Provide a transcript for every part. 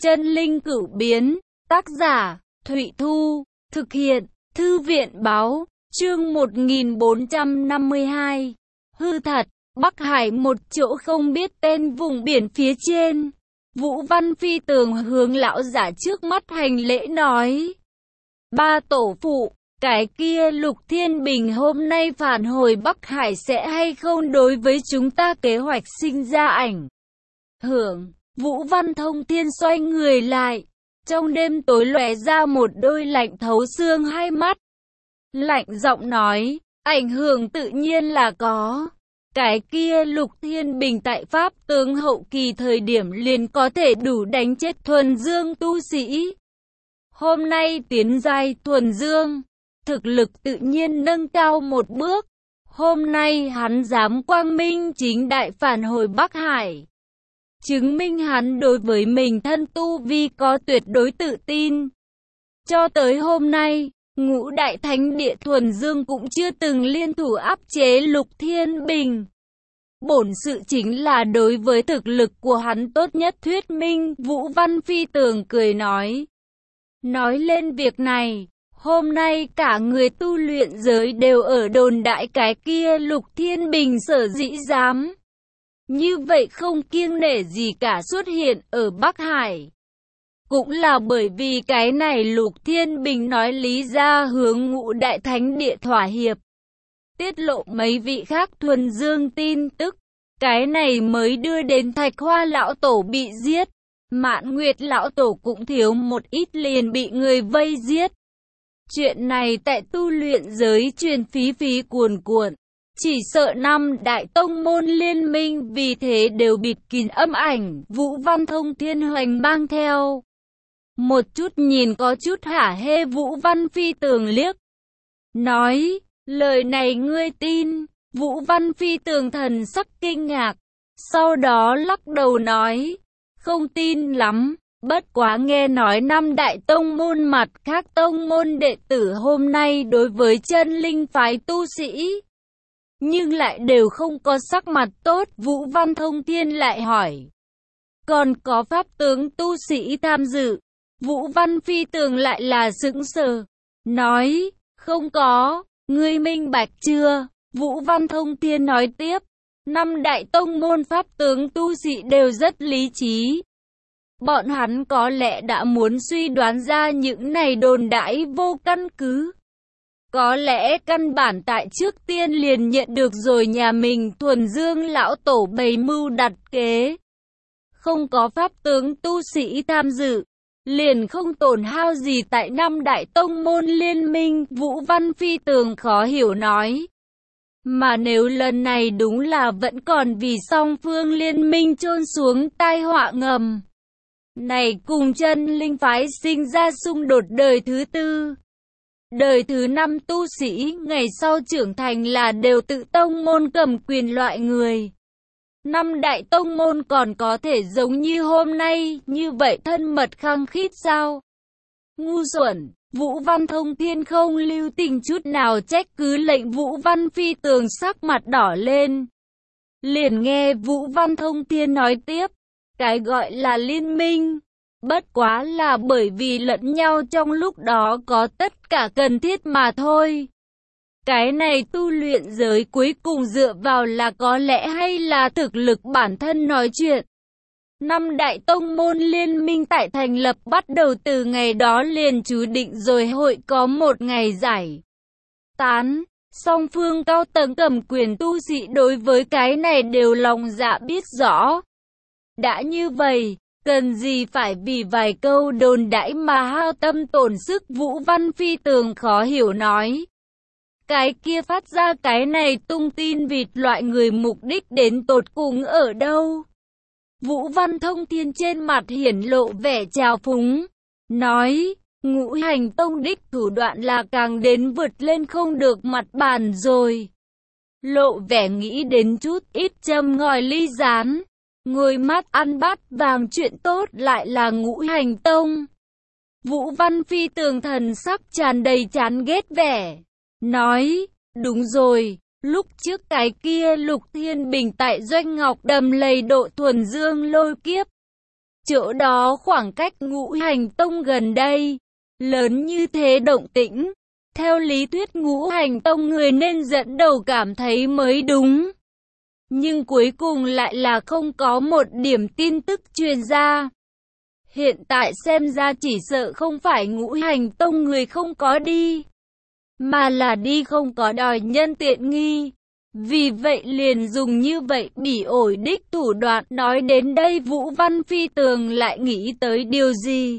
Chân linh cửu biến, tác giả, Thụy Thu, thực hiện, Thư viện báo, chương 1452. Hư thật, Bắc Hải một chỗ không biết tên vùng biển phía trên. Vũ Văn Phi Tường hướng lão giả trước mắt hành lễ nói. Ba tổ phụ, cái kia Lục Thiên Bình hôm nay phản hồi Bắc Hải sẽ hay không đối với chúng ta kế hoạch sinh ra ảnh hưởng. Vũ Văn Thông Thiên xoay người lại, trong đêm tối lóe ra một đôi lạnh thấu xương hai mắt. Lạnh giọng nói, ảnh hưởng tự nhiên là có. Cái kia Lục Thiên Bình tại Pháp tướng hậu kỳ thời điểm liền có thể đủ đánh chết thuần dương tu sĩ. Hôm nay tiến giai thuần dương, thực lực tự nhiên nâng cao một bước. Hôm nay hắn dám quang minh chính đại phản hồi Bắc Hải, chứng minh hắn đối với mình thân tu vi có tuyệt đối tự tin. Cho tới hôm nay, Ngũ Đại Thánh Địa thuần dương cũng chưa từng liên thủ áp chế Lục Thiên Bình. Bổn sự chính là đối với thực lực của hắn tốt nhất thuyết minh. Vũ Văn Phi Tường cười nói. Nói lên việc này, hôm nay cả người tu luyện giới đều ở đồn đại cái kia Lục Thiên Bình sở dĩ dám như vậy không kiêng nể gì cả xuất hiện ở Bắc Hải. Cũng là bởi vì cái này Lục Thiên Bình nói lý ra hướng Ngũ Đại Thánh Địa thỏa hiệp, tiết lộ mấy vị khác thuần dương tin tức. Cái này mới đưa đến Thạch Hoa lão tổ bị giết. Mạn Nguyệt lão tổ cũng thiếu một ít liền bị người vây giết. Chuyện này tại tu luyện giới truyền phí cuồn cuộn. Chỉ sợ năm đại tông môn liên minh vì thế đều bịt kín âm ảnh. Vũ Văn Thông Thiên Hoành mang theo một chút nhìn có chút hả hê. Vũ Văn Phi Tường liếc nói, lời này ngươi tin? Vũ Văn Phi Tường thần sắc kinh ngạc, sau đó lắc đầu nói, không tin lắm. Bất quá nghe nói năm đại tông môn mặt khác tông môn đệ tử hôm nay đối với chân linh phái tu sĩ, nhưng lại đều không có sắc mặt tốt. Vũ Văn Thông Thiên lại hỏi, còn có pháp tướng tu sĩ tham dự? Vũ Văn Phi Tường lại là sững sờ, nói, không có. Ngươi minh bạch chưa? Vũ Văn Thông Thiên nói tiếp, năm đại tông môn pháp tướng tu sĩ đều rất lý trí. Bọn hắn có lẽ đã muốn suy đoán ra những này đồn đãi vô căn cứ. Có lẽ căn bản tại trước tiên liền nhận được rồi nhà mình thuần dương lão tổ bày mưu đặt kế. Không có pháp tướng tu sĩ tham dự, liền không tổn hao gì tại năm đại tông môn liên minh. Vũ Văn Phi Tường khó hiểu nói. Mà nếu lần này đúng là vẫn còn vì song phương liên minh chôn xuống tai họa ngầm này, cùng chân linh phái sinh ra xung đột đời thứ tư, đời thứ năm tu sĩ ngày sau trưởng thành là đều tự tông môn cầm quyền loại người. Năm đại tông môn còn có thể giống như hôm nay như vậy thân mật khăng khít sao? Ngu xuẩn! Vũ Văn Thông Thiên không lưu tình chút nào trách cứ lệnh. Vũ Văn Phi Tường sắc mặt đỏ lên. Liền nghe Vũ Văn Thông Thiên nói tiếp, cái gọi là liên minh, bất quá là bởi vì lẫn nhau trong lúc đó có tất cả cần thiết mà thôi. Cái này tu luyện giới cuối cùng dựa vào là có lẽ hay là thực lực bản thân nói chuyện. Năm đại tông môn liên minh tại thành lập bắt đầu từ ngày đó liền chú định rồi hội có một ngày giải tán. Song phương cao tầng cầm quyền tu sĩ đối với cái này đều lòng dạ biết rõ. Đã như vậy, cần gì phải vì vài câu đồn đãi mà hao tâm tổn sức? Vũ Văn Phi Tường khó hiểu nói. Cái kia phát ra cái này tung tin vịt loại người mục đích đến tột cùng ở đâu? Vũ Văn Thông Thiên trên mặt hiển lộ vẻ trào phúng, nói, Ngũ Hành Tông đích thủ đoạn là càng đến vượt lên không được mặt bàn rồi. Lộ vẻ nghĩ đến chút ít châm ngòi ly rán, ngồi mắt ăn bát vàng, chuyện tốt lại là Ngũ Hành Tông. Vũ Văn Phi Tường thần sắc tràn đầy chán ghét vẻ, nói, đúng rồi. Lúc trước cái kia Lục Thiên Bình tại Doanh Ngọc Đầm lầy độ thuần dương lôi kiếp, Chỗ đó khoảng cách Ngũ Hành Tông gần đây, lớn như thế động tĩnh. Theo lý thuyết Ngũ Hành Tông người nên dẫn đầu cảm thấy mới đúng. Nhưng cuối cùng lại là không có một điểm tin tức truyền ra. Hiện tại xem ra chỉ sợ không phải Ngũ Hành Tông người không có đi, mà là đi không có đòi nhân tiện nghi. Vì vậy liền dùng như vậy bỉ ổi đích thủ đoạn. Nói đến đây Vũ Văn Phi Tường lại nghĩ tới điều gì.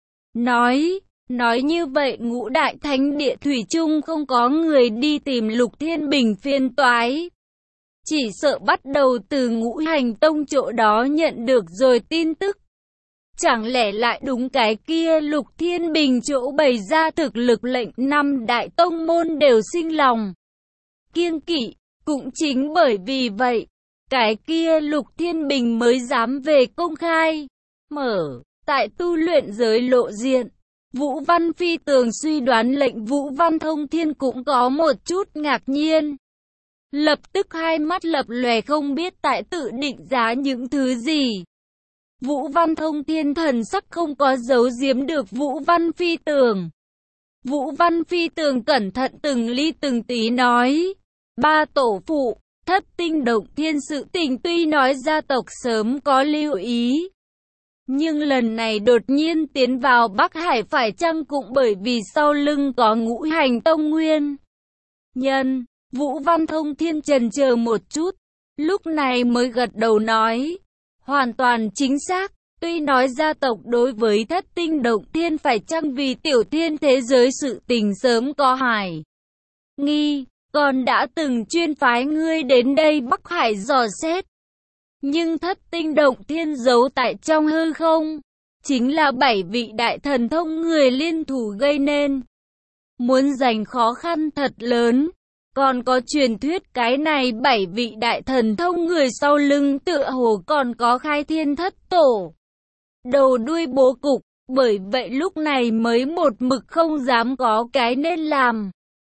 Nói như vậy Ngũ Đại Thánh Địa thủy chung không có người đi tìm Lục Thiên Bình phiền toái. Chỉ sợ bắt đầu từ Ngũ Hành Tông chỗ đó nhận được rồi tin tức. Chẳng lẽ lại đúng cái kia Lục Thiên Bình chỗ bày ra thực lực lệnh năm đại tông môn đều sinh lòng kiêng kỵ. Cũng chính bởi vì vậy, cái kia Lục Thiên Bình mới dám về công khai, mở, tại tu luyện giới lộ diện. Vũ Văn Phi Tường suy đoán lệnh Vũ Văn Thông Thiên cũng có một chút ngạc nhiên. Lập tức hai mắt lập lòe không biết tại tự định giá những thứ gì. Vũ Văn Thông Thiên thần sắc không có giấu giếm được Vũ Văn Phi Tường. Vũ Văn Phi Tường cẩn thận từng ly từng tí nói. Ba tổ phụ, Thất Tinh Động Thiên sự tình tuy nói gia tộc sớm có lưu ý. Nhưng lần này đột nhiên tiến vào Bắc Hải phải chăng cũng bởi vì sau lưng có Ngũ Hành Tông nguyên nhân. Vũ Văn Thông Thiên chần chờ một chút, lúc này mới gật đầu nói. Hoàn toàn chính xác, tuy nói gia tộc đối với Thất Tinh Động Thiên phải chăng vì tiểu thiên thế giới sự tình sớm có hải nghi, còn đã từng chuyên phái ngươi đến đây Bắc Hải dò xét. Nhưng Thất Tinh Động Thiên giấu tại trong hư không, chính là 7 vị đại thần thông người liên thủ gây nên. Muốn giành khó khăn thật lớn. Còn có truyền thuyết cái này 7 vị đại thần thông người sau lưng tựa hồ còn có khai thiên thất tổ. Đầu đuôi bố cục, bởi vậy lúc này mới một mực không dám có cái nên làm.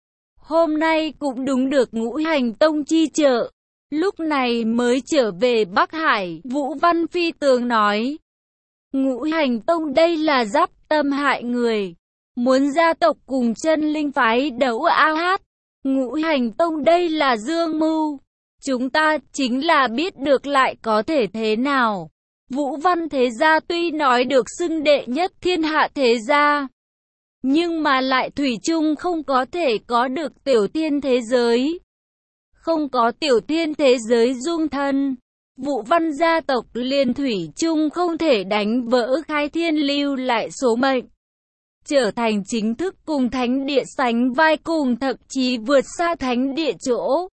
Hôm nay cũng đúng được Ngũ Hành Tông chi trợ, lúc này mới trở về Bắc Hải. Vũ Văn Phi Tường nói, Ngũ Hành Tông đây là giáp tâm hại người, muốn gia tộc cùng chân linh phái đấu a hát. Ngũ Hành Tông đây là dương mưu, chúng ta chính là biết được lại có thể thế nào. Vũ Văn thế gia tuy nói được xưng đệ nhất thiên hạ thế gia, nhưng mà lại thủy chung không có thể có được tiểu thiên thế giới. Không có tiểu thiên thế giới dung thân, Vũ Văn gia tộc liền thủy chung không thể đánh vỡ khai thiên lưu lại số mệnh, trở thành chính thức cùng thánh địa sánh vai, cùng thậm chí vượt xa thánh địa chỗ.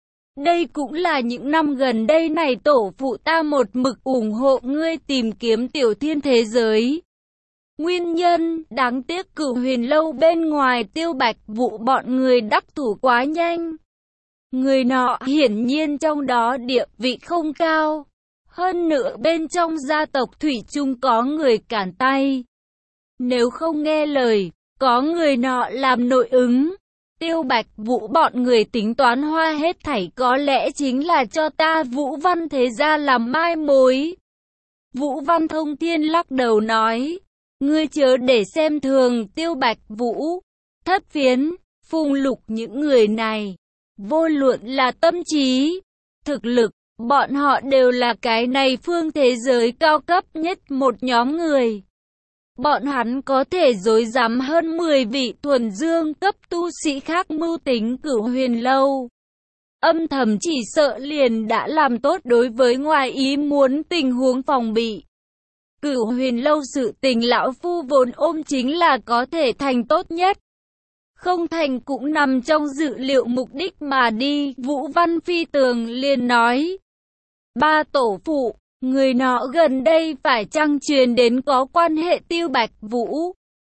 Đây cũng là những năm gần đây này tổ phụ ta một mực ủng hộ ngươi tìm kiếm tiểu thiên thế giới. Nguyên nhân, đáng tiếc Cửu Huyền Lâu bên ngoài Tiêu Bạch Vũ bọn người đắc thủ quá nhanh. Người nọ hiển nhiên trong đó địa vị không cao. Hơn nữa bên trong gia tộc thủy chung có người cản tay. Nếu không nghe lời, có người nọ làm nội ứng. Tiêu Bạch Vũ bọn người tính toán hoa hết thảy có lẽ chính là cho ta Vũ Văn thế gia làm mai mối. Vũ Văn Thông Thiên lắc đầu nói, ngươi chớ để xem thường Tiêu Bạch Vũ, Thất Phiến, Phùng Lục những người này. Vô luận là tâm trí, thực lực, bọn họ đều là cái này phương thế giới cao cấp nhất một nhóm người. Bọn hắn có thể dối dám hơn 10 vị thuần dương cấp tu sĩ khác mưu tính Cửu Huyền Lâu. Âm thầm chỉ sợ liền đã làm tốt đối với ngoài ý muốn tình huống phòng bị. Cửu Huyền Lâu sự tình lão phu vốn ôm chính là có thể thành tốt nhất. Không thành cũng nằm trong dự liệu mục đích mà đi. Vũ Văn Phi Tường liền nói, ba tổ phụ, người nọ gần đây phải chăng truyền đến có quan hệ Tiêu Bạch Vũ,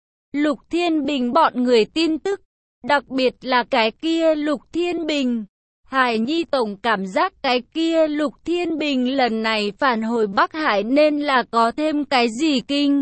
Lục Thiên Bình bọn người tin tức, đặc biệt là cái kia Lục Thiên Bình. Hải Nhi tổng cảm giác cái kia Lục Thiên Bình lần này phản hồi Bắc Hải nên là có thêm cái gì kinh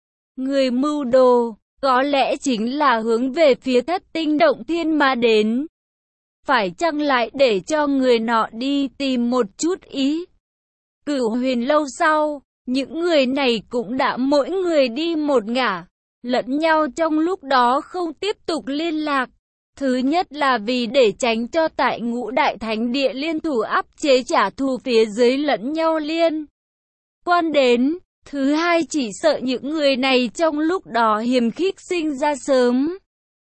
người mưu đồ, có lẽ chính là hướng về phía Thất Tinh Động Thiên mà đến. Phải chăng lại để cho người nọ đi tìm một chút ý? Cửu Huyền Lâu sau, Những người này cũng đã mỗi người đi một ngả, lẫn nhau trong lúc đó không tiếp tục liên lạc. Thứ nhất là vì để tránh cho tại Ngũ Đại Thánh Địa liên thủ áp chế trả thù phía dưới lẫn nhau liên quan đến. Thứ hai chỉ sợ những người này trong lúc đó hiềm khích sinh ra sớm.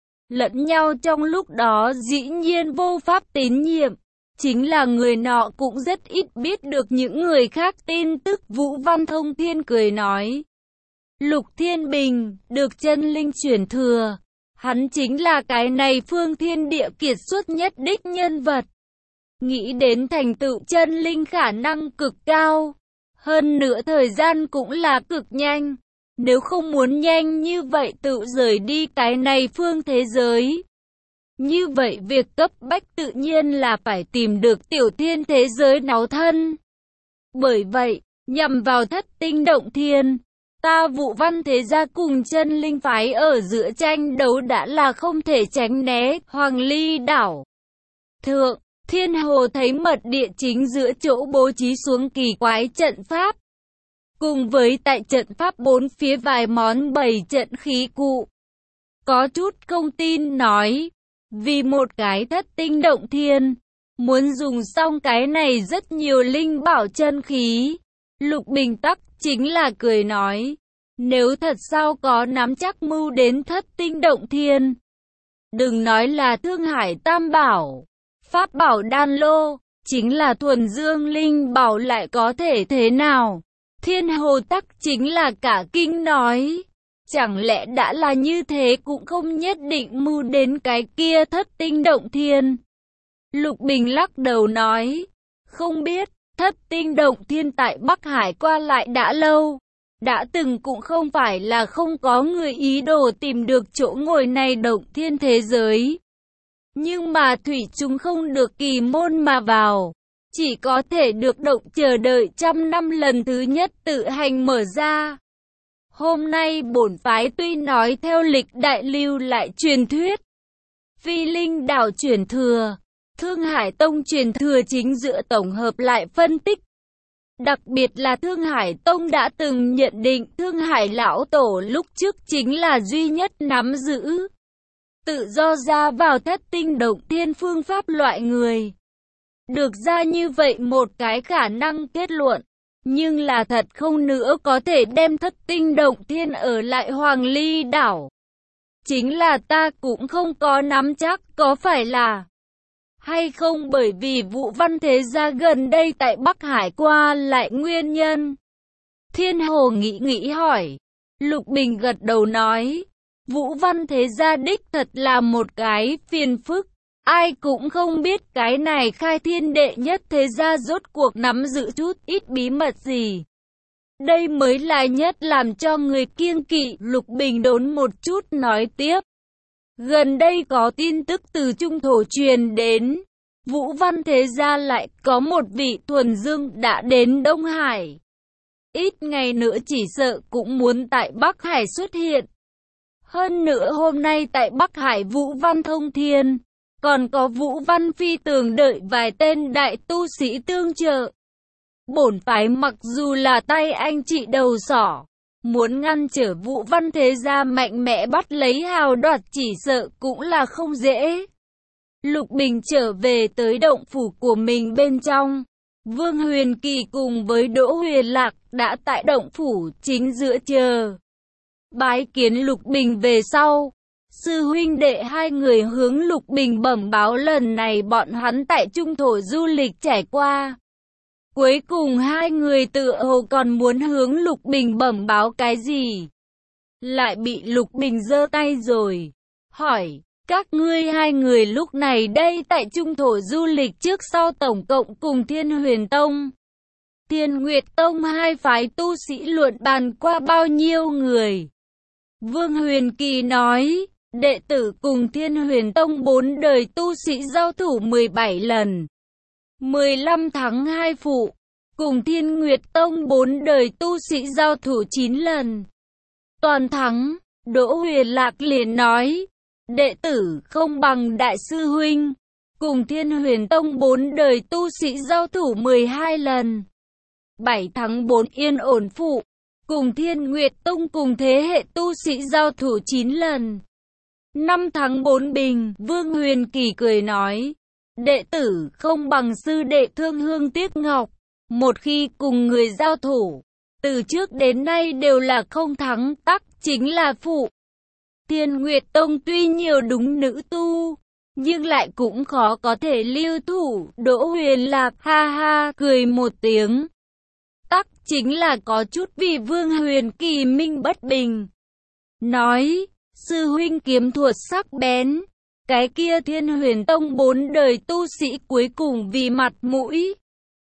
Lẫn nhau trong lúc đó dĩ nhiên vô pháp tín nhiệm. Chính là người nọ cũng rất ít biết được những người khác tin tức. Vũ Văn Thông Thiên cười nói. Lục Thiên Bình, được chân linh chuyển thừa. Hắn chính là cái này phương thiên địa kiệt xuất nhất đích nhân vật. Nghĩ đến thành tựu chân linh khả năng cực cao. Hơn nữa thời gian cũng là cực nhanh. Nếu không muốn nhanh như vậy tự rời đi cái này phương thế giới. Như vậy việc cấp bách tự nhiên là phải tìm được tiểu thiên thế giới náu thân. Bởi vậy, nhằm vào Thất Tinh Động Thiên, ta Vũ Văn thế gia cùng chân linh phái ở giữa tranh đấu đã là không thể tránh né. Hoàng Ly đảo thượng, Thiên Hồ thấy mật địa chính giữa chỗ bố trí xuống kỳ quái trận pháp. Cùng với tại trận pháp bốn phía vài món bày trận khí cụ. Có chút không tin nói, vì một cái Thất Tinh Động Thiên, muốn dùng xong cái này rất nhiều linh bảo chân khí. Lục Bình Tắc chính là cười nói, nếu thật sao có nắm chắc mưu đến Thất Tinh Động Thiên. Đừng nói là Thương Hải Tam Bảo, Pháp Bảo Đan Lô, chính là thuần dương linh bảo lại có thể thế nào. Thiên Hồ Tắc chính là cả kinh nói, chẳng lẽ đã là như thế cũng không nhất định mưu đến cái kia Thất Tinh Động Thiên. Lục Bình lắc đầu nói, không biết, Thất Tinh Động Thiên tại Bắc Hải qua lại đã lâu. Đã từng cũng không phải là không có người ý đồ tìm được chỗ ngồi này động thiên thế giới. Nhưng mà thủy chúng không được kỳ môn mà vào. Chỉ có thể được động chờ đợi trăm năm lần thứ nhất tự hành mở ra. Hôm nay bổn phái tuy nói theo lịch đại lưu lại truyền thuyết. Phi linh đảo truyền thừa, Thương Hải Tông truyền thừa chính dựa tổng hợp lại phân tích. Đặc biệt là Thương Hải Tông đã từng nhận định Thương Hải Lão Tổ lúc trước chính là duy nhất nắm giữ tự do ra vào Thất Tinh Động Thiên phương pháp loại người. Được ra như vậy một cái khả năng kết luận, nhưng là thật không nữa có thể đem Thất Tinh Động Thiên ở lại Hoàng Ly đảo. Chính là ta cũng không có nắm chắc có phải là hay không, bởi vì Vũ Văn thế gia gần đây tại Bắc Hải qua lại nguyên nhân. Thiên Hồ nghĩ hỏi. Lục Bình gật đầu nói, Vũ Văn thế gia đích thật là một cái phiền phức. Ai cũng không biết cái này khai thiên đệ nhất thế gia rốt cuộc nắm giữ chút ít bí mật gì. Đây mới là nhất làm cho người kiêng kỵ. Lục Bình đốn một chút nói tiếp. Gần đây có tin tức từ Trung Thổ truyền đến. Vũ Văn thế gia lại có một vị thuần dương đã đến Đông Hải. Ít ngày nữa chỉ sợ cũng muốn tại Bắc Hải xuất hiện. Hơn nữa hôm nay tại Bắc Hải Vũ Văn Thông Thiên, còn có Vũ Văn Phi Tường đợi vài tên đại tu sĩ tương trợ. Bổn phái mặc dù là tay anh chị đầu sỏ, muốn ngăn trở Vũ Văn thế gia mạnh mẽ bắt lấy hào đoạt chỉ sợ cũng là không dễ. Lục Bình trở về tới động phủ của mình bên trong. Vương Huyền Kỳ cùng với Đỗ Huyền Lạc đã tại động phủ chính giữa chờ. Bái kiến Lục Bình về sau, sư huynh đệ hai người hướng Lục Bình bẩm báo lần này bọn hắn tại Trung Thổ du lịch trải qua. Cuối cùng hai người tựa hồ còn muốn hướng Lục Bình bẩm báo cái gì. Lại bị Lục Bình giơ tay rồi. Hỏi, các ngươi hai người lúc này đây tại Trung Thổ du lịch trước sau tổng cộng cùng Thiên Huyền Tông, Thiên Nguyệt Tông hai phái tu sĩ luận bàn qua bao nhiêu người? Vương Huyền Kỳ nói, đệ tử cùng Thiên Huyền Tông 4 đời tu sĩ giao thủ 17 lần. 15 thắng 2 phụ. Cùng Thiên Nguyệt Tông 4 đời tu sĩ giao thủ 9 lần. Toàn thắng. Đỗ Huyền Lạc liền nói, đệ tử không bằng đại sư huynh. Cùng Thiên Huyền Tông 4 đời tu sĩ giao thủ 12 lần. 7 tháng 4 yên ổn phụ, cùng Thiên Nguyệt Tông cùng thế hệ tu sĩ giao thủ 9 lần. 5 tháng 4 bình, Vương Huyền Kỳ cười nói, đệ tử không bằng sư đệ Thương Hương Tiếc Ngọc, một khi cùng người giao thủ, từ trước đến nay đều là không thắng, tắc chính là phụ. Thiên Nguyệt Tông tuy nhiều đúng nữ tu, nhưng lại cũng khó có thể lưu thủ. Đỗ Huyền Lạc ha ha cười một tiếng, tắc chính là có chút vì Vương Huyền Kỳ minh bất bình, nói, sư huynh kiếm thuật sắc bén, cái kia Thiên Huyền Tông 4 đời tu sĩ cuối cùng vì mặt mũi,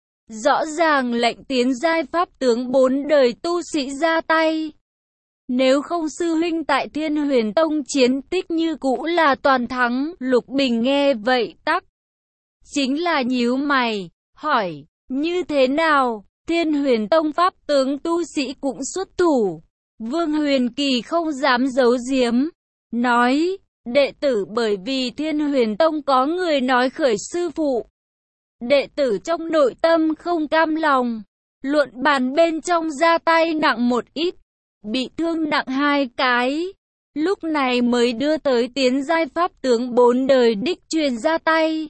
rõ ràng lệnh tiến giai pháp tướng 4 đời tu sĩ ra tay. Nếu không sư huynh tại Thiên Huyền Tông chiến tích như cũ là toàn thắng. Lục Bình nghe vậy tắc chính là nhíu mày, hỏi, như thế nào? Thiên Huyền Tông pháp tướng tu sĩ cũng xuất thủ. Vương Huyền Kỳ không dám giấu giếm, nói, đệ tử bởi vì Thiên Huyền Tông có người nói khởi sư phụ, đệ tử trong nội tâm không cam lòng, luận bàn bên trong ra tay nặng một ít, bị thương nặng 2 cái, lúc này mới đưa tới tiến giai pháp tướng 4 đời đích truyền ra tay.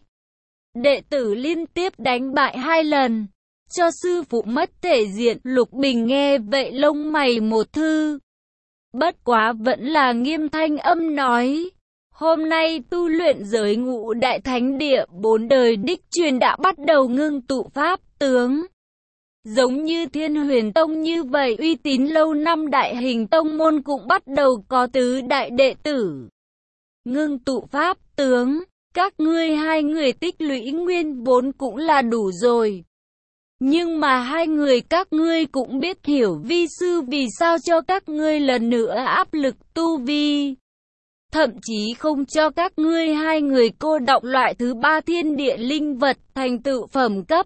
Đệ tử liên tiếp đánh bại 2 lần, cho sư phụ mất thể diện. Lục Bình nghe vậy lông mày một thư, bất quá vẫn là nghiêm thanh âm nói, hôm nay tu luyện giới Ngũ Đại Thánh Địa 4 đời đích truyền đã bắt đầu ngưng tụ pháp tướng. Giống như Thiên Huyền Tông như vậy uy tín lâu năm đại hình tông môn cũng bắt đầu có tứ đại đệ tử ngưng tụ pháp tướng. Các ngươi 2 người tích lũy nguyên vốn cũng là đủ rồi, nhưng mà 2 người các ngươi cũng biết hiểu vi sư vì sao cho các ngươi lần nữa áp lực tu vi, thậm chí không cho các ngươi 2 người cô đọng loại thứ 3 thiên địa linh vật thành tựu phẩm cấp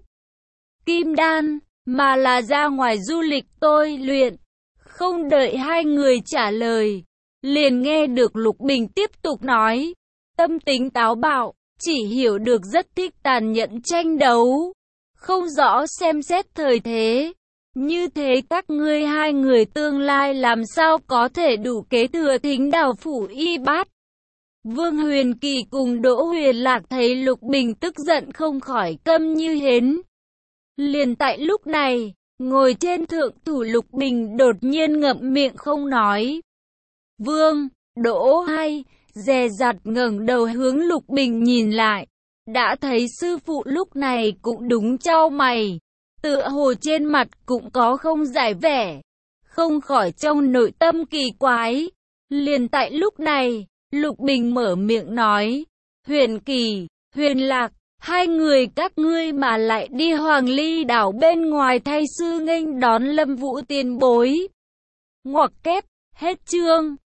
kim đan, mà là ra ngoài du lịch tôi luyện. Không đợi 2 người trả lời, liền nghe được Lục Bình tiếp tục nói, tâm tính táo bạo, chỉ hiểu được rất thích tàn nhẫn tranh đấu, không rõ xem xét thời thế. Như thế các ngươi 2 người tương lai làm sao có thể đủ kế thừa Thính Đào phủ y bát. Vương Huyền Kỳ cùng Đỗ Huyền Lạc thấy Lục Bình tức giận không khỏi câm như hến. Liền tại lúc này, ngồi trên thượng thủ Lục Bình đột nhiên ngậm miệng không nói. Vương, Đỗ hay, dè dặt ngẩng đầu hướng Lục Bình nhìn lại, đã thấy sư phụ lúc này cũng đúng chau mày, tựa hồ trên mặt cũng có không giải vẻ, không khỏi trong nội tâm kỳ quái. Liền tại lúc này, Lục Bình mở miệng nói, Huyền Kỳ, Huyền Lạc, 2 người các ngươi mà lại đi Hoàng Ly đảo bên ngoài thay sư nghênh đón Lâm Vũ tiền bối. Ngoặc kép, hết chương.